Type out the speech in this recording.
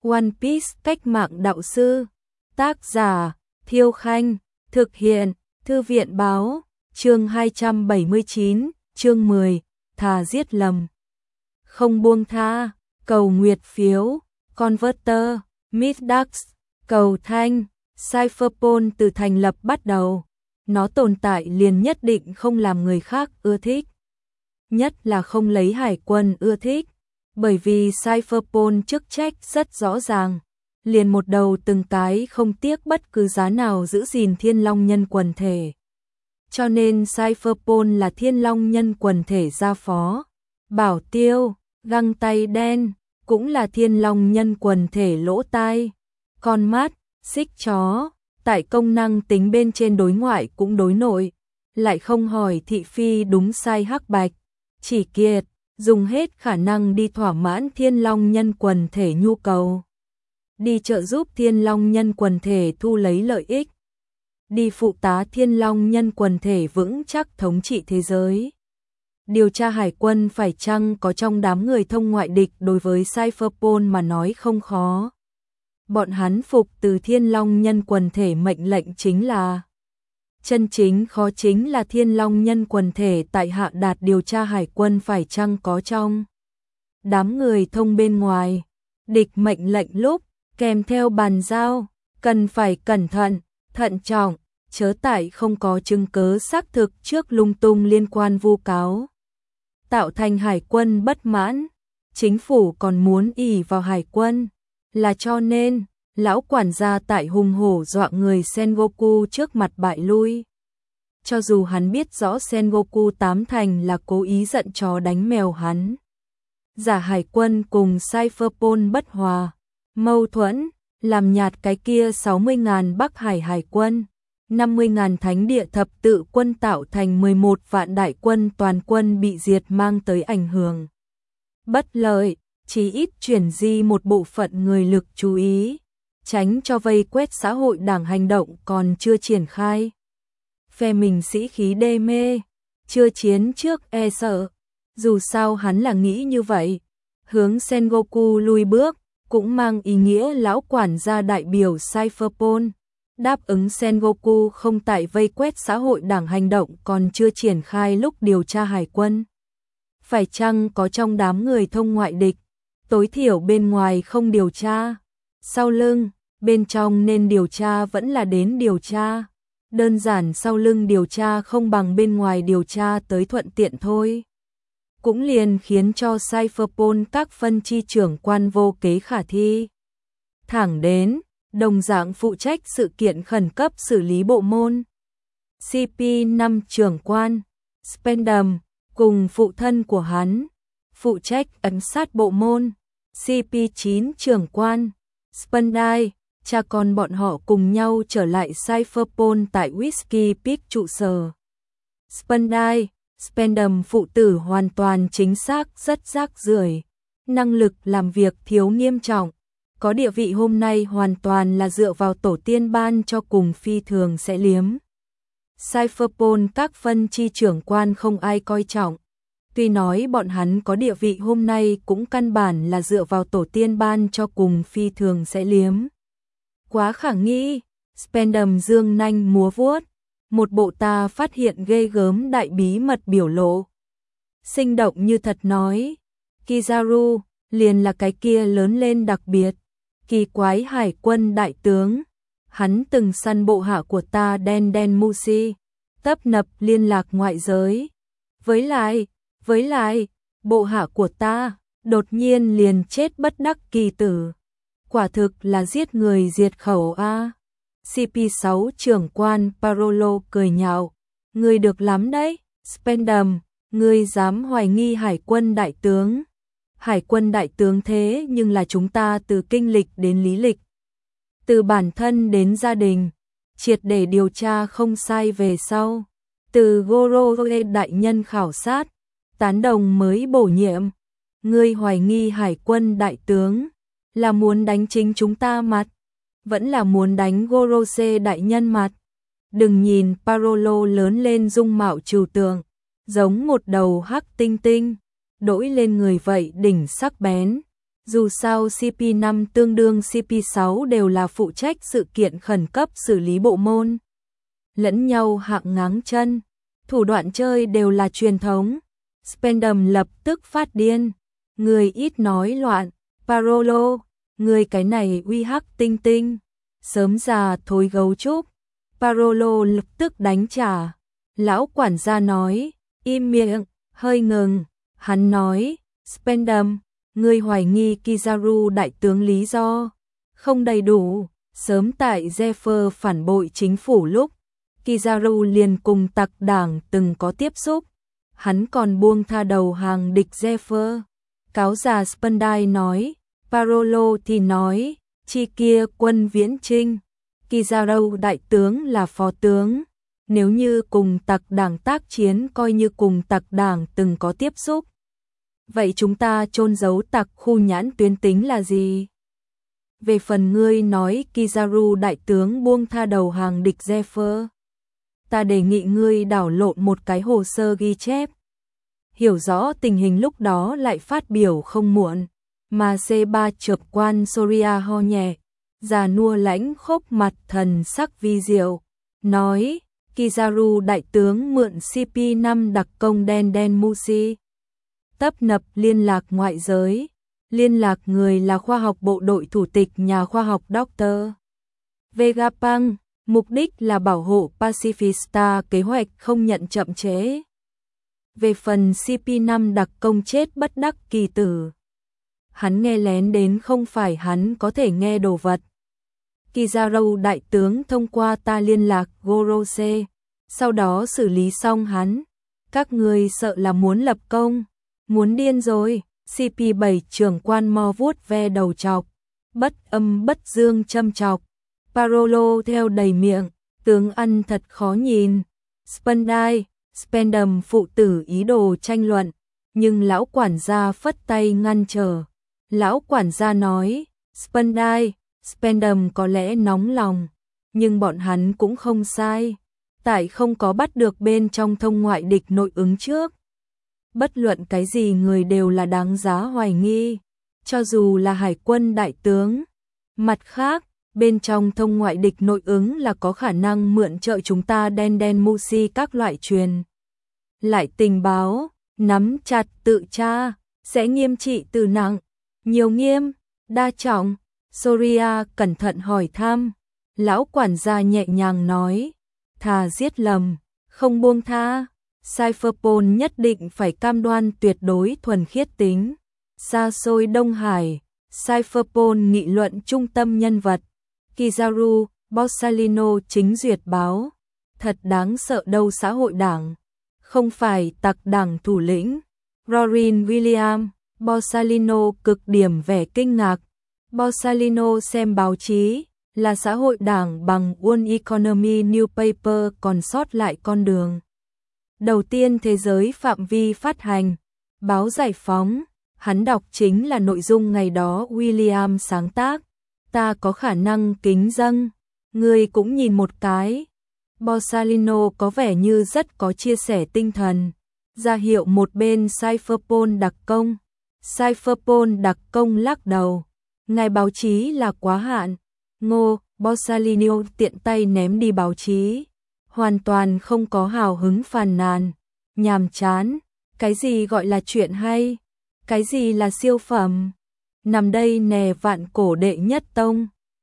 One Piece cách mạng đạo sư. Tác giả Thiêu Khanh. Thực hiện Thư viện báo. Chương 279, chương 10, thà giết lầm. Không buông tha, cầu nguyệt phiếu, Converter, Middax, cầu thanh, Cypherpunk từ thành lập bắt đầu. Nó tồn tại liền nhất định không làm người khác ưa thích. Nhất là không lấy hải quân ưa thích. Bởi vì Cypherpunk chức trách rất rõ ràng. Liền một đầu từng cái không tiếc bất cứ giá nào giữ gìn Thiên Long nhân quần thể. Cho nên Cypherpunk là Thiên Long nhân quần thể gia phó. Bảo Tiêu, găng tay đen, cũng là Thiên Long nhân quần thể lỗ tai. Con mắt, xích chó, tại công năng tính bên trên đối ngoại cũng đối nội. Lại không hỏi thị phi đúng sai hắc bạch. Chỉ kiệt, dùng hết khả năng đi thỏa mãn Thiên Long nhân quần thể nhu cầu. Đi trợ giúp Thiên Long nhân quần thể thu lấy lợi ích. Đi phụ tá Thiên Long nhân quần thể vững chắc thống trị thế giới. Điều tra hải quân phải chăng có trong đám người thông ngoại địch đối với Cypherpunk mà nói không khó. Bọn hắn phục từ Thiên Long nhân quần thể mệnh lệnh chính là. Chân chính khó chính là Thiên Long nhân quần thể tại hạ đạt điều tra hải quân phải chăng có trong đám người thông bên ngoài. Địch mệnh lệnh lúc kèm theo bàn giao, cần phải cẩn thận, thận trọng, chớ tại không có chứng cứ xác thực trước lung tung liên quan vu cáo. Tạo thành hải quân bất mãn, chính phủ còn muốn ỷ vào hải quân, là cho nên, lão quản gia tại hùng hổ dọa người Sengoku trước mặt bại lui. Cho dù hắn biết rõ Sengoku tám thành là cố ý giận chó đánh mèo hắn. Giả hải quân cùng Cypherpunk bất hòa. Mâu thuẫn, làm nhạt cái kia 60.000 Bắc Hải hải quân, 50.000 thánh địa thập tự quân tạo thành 11 vạn đại quân toàn quân bị diệt mang tới ảnh hưởng. Bất lợi, chỉ ít chuyển di một bộ phận người lực chú ý, tránh cho vây quét xã hội đảng hành động còn chưa triển khai. Phe mình sĩ khí đê mê, chưa chiến trước e sợ, dù sao hắn là nghĩ như vậy, hướng Sengoku lui bước. Cũng mang ý nghĩa lão quản gia đại biểu Cypherpunk đáp ứng Sengoku không tại vây quét xã hội đảng hành động còn chưa triển khai lúc điều tra hải quân. Phải chăng có trong đám người thông ngoại địch, tối thiểu bên ngoài không điều tra, sau lưng, bên trong nên điều tra vẫn là đến điều tra. Đơn giản sau lưng điều tra không bằng bên ngoài điều tra tới thuận tiện thôi. Cũng liền khiến cho Cypherpunk các phân chi trưởng quan vô kế khả thi. Thẳng đến, đồng dạng phụ trách sự kiện khẩn cấp xử lý bộ môn. CP5 trưởng quan, Spendam, cùng phụ thân của hắn, phụ trách ấn sát bộ môn. CP9 trưởng quan, Spendai, cha con bọn họ cùng nhau trở lại Cypherpunk tại Whiskey Peak trụ sở. Spendai, Spendam phụ tử hoàn toàn chính xác rất rác rưởi, năng lực làm việc thiếu nghiêm trọng, có địa vị hôm nay hoàn toàn là dựa vào tổ tiên ban cho cùng phi thường sẽ liếm. Cypherpunk các phân chi trưởng quan không ai coi trọng, tuy nói bọn hắn có địa vị hôm nay cũng căn bản là dựa vào tổ tiên ban cho cùng phi thường sẽ liếm. Quá khả nghi, Spendam dương nanh múa vuốt. Một bộ ta phát hiện ghê gớm đại bí mật biểu lộ. Sinh động như thật nói, Kizaru, liền là cái kia lớn lên đặc biệt, kỳ quái hải quân đại tướng. Hắn từng săn bộ hạ của ta đen Mushi, tấp nập liên lạc ngoại giới. Với lại, bộ hạ của ta, đột nhiên liền chết bất đắc kỳ tử. Quả thực là giết người diệt khẩu a. CP6 trưởng quan Parolo cười nhạo, ngươi được lắm đấy, Spendam, ngươi dám hoài nghi hải quân đại tướng. Hải quân đại tướng thế nhưng là chúng ta từ kinh lịch đến lý lịch, từ bản thân đến gia đình, triệt để điều tra không sai về sau, từ Gorogore đại nhân khảo sát, tán đồng mới bổ nhiệm. Ngươi hoài nghi hải quân đại tướng, là muốn đánh chính chúng ta mặt, vẫn là muốn đánh Gorose đại nhân mặt. Đừng nhìn Parolo lớn lên dung mạo trừu tượng, giống một đầu hắc tinh tinh, đỗi lên người vậy đỉnh sắc bén. Dù sao CP5 tương đương CP6 đều là phụ trách sự kiện khẩn cấp xử lý bộ môn. Lẫn nhau hạng ngáng chân, thủ đoạn chơi đều là truyền thống. Spendam lập tức phát điên, người ít nói loạn, Parolo, người cái này uy hắc tinh tinh, sớm già thối gấu trúc. Parolo lập tức đánh trả. Lão quản gia nói, im miệng, hơi ngừng, hắn nói, Spendam, người hoài nghi Kizaru đại tướng lý do không đầy đủ, sớm tại Zephyr phản bội chính phủ lúc, Kizaru liền cùng tặc đảng từng có tiếp xúc, hắn còn buông tha đầu hàng địch Zephyr. Cáo già Spendai nói, Parolo thì nói, chi kia quân viễn trinh, Kizaru đại tướng là phó tướng, nếu như cùng tặc đảng tác chiến coi như cùng tặc đảng từng có tiếp xúc. Vậy chúng ta chôn giấu tặc khu nhãn tuyến tính là gì? Về phần ngươi nói Kizaru đại tướng buông tha đầu hàng địch Zephyr, ta đề nghị ngươi đảo lộn một cái hồ sơ ghi chép. Hiểu rõ tình hình lúc đó lại phát biểu không muộn, mà C3 chợp quan Soria ho nhẹ, già nua lãnh khốc mặt thần sắc vi diệu, nói, Kizaru đại tướng mượn CP5 đặc công đen đen Musi. Tấp nập liên lạc ngoại giới, liên lạc người là khoa học bộ đội thủ tịch nhà khoa học Dr. Vegapunk, mục đích là bảo hộ Pacifista kế hoạch không nhận chậm trễ. Về phần CP5 đặc công chết bất đắc kỳ tử, hắn nghe lén đến không phải hắn có thể nghe đồ vật. Kizaru đại tướng thông qua ta liên lạc Gorose, sau đó xử lý xong hắn. Các người sợ là muốn lập công, muốn điên rồi. CP7 trưởng quan mo vuốt ve đầu chọc, bất âm bất dương châm chọc. Parolo theo đầy miệng, tướng ăn thật khó nhìn. Spendam phụ tử ý đồ tranh luận, nhưng lão quản gia phất tay ngăn trở. Lão quản gia nói, Spendam có lẽ nóng lòng, nhưng bọn hắn cũng không sai, tại không có bắt được bên trong thông ngoại địch nội ứng trước. Bất luận cái gì người đều là đáng giá hoài nghi, cho dù là hải quân đại tướng. Mặt khác, bên trong thông ngoại địch nội ứng là có khả năng mượn trợ chúng ta đen đen Musi các loại truyền lại tình báo, nắm chặt tự tra, sẽ nghiêm trị từ nặng, nhiều nghiêm, đa trọng. Soria cẩn thận hỏi thăm, lão quản gia nhẹ nhàng nói, thà giết lầm, không buông tha. Cypherpol nhất định phải cam đoan tuyệt đối thuần khiết tính. Xa xôi Đông Hải, Cypherpol nghị luận trung tâm nhân vật. Kizaru, Borsalino chính duyệt báo. Thật đáng sợ đâu xã hội đảng. Không phải tặc đảng thủ lĩnh. Rorin William, Borsalino cực điểm vẻ kinh ngạc. Borsalino xem báo chí, là xã hội đảng bằng World Economy Newspaper còn sót lại con đường. Đầu tiên thế giới phạm vi phát hành, báo Giải phóng, hắn đọc chính là nội dung ngày đó William sáng tác. Ta có khả năng kính dâng, người cũng nhìn một cái. Borsalino có vẻ như rất có chia sẻ tinh thần, ra hiệu một bên Cypherpol đặc công. Cypherpol đặc công lắc đầu, ngài báo chí là quá hạn. Ngô, Borsalino tiện tay ném đi báo chí. Hoàn toàn không có hào hứng phàn nàn, nhàm chán, cái gì gọi là chuyện hay, cái gì là siêu phẩm, nằm đây nè vạn cổ đệ nhất tông.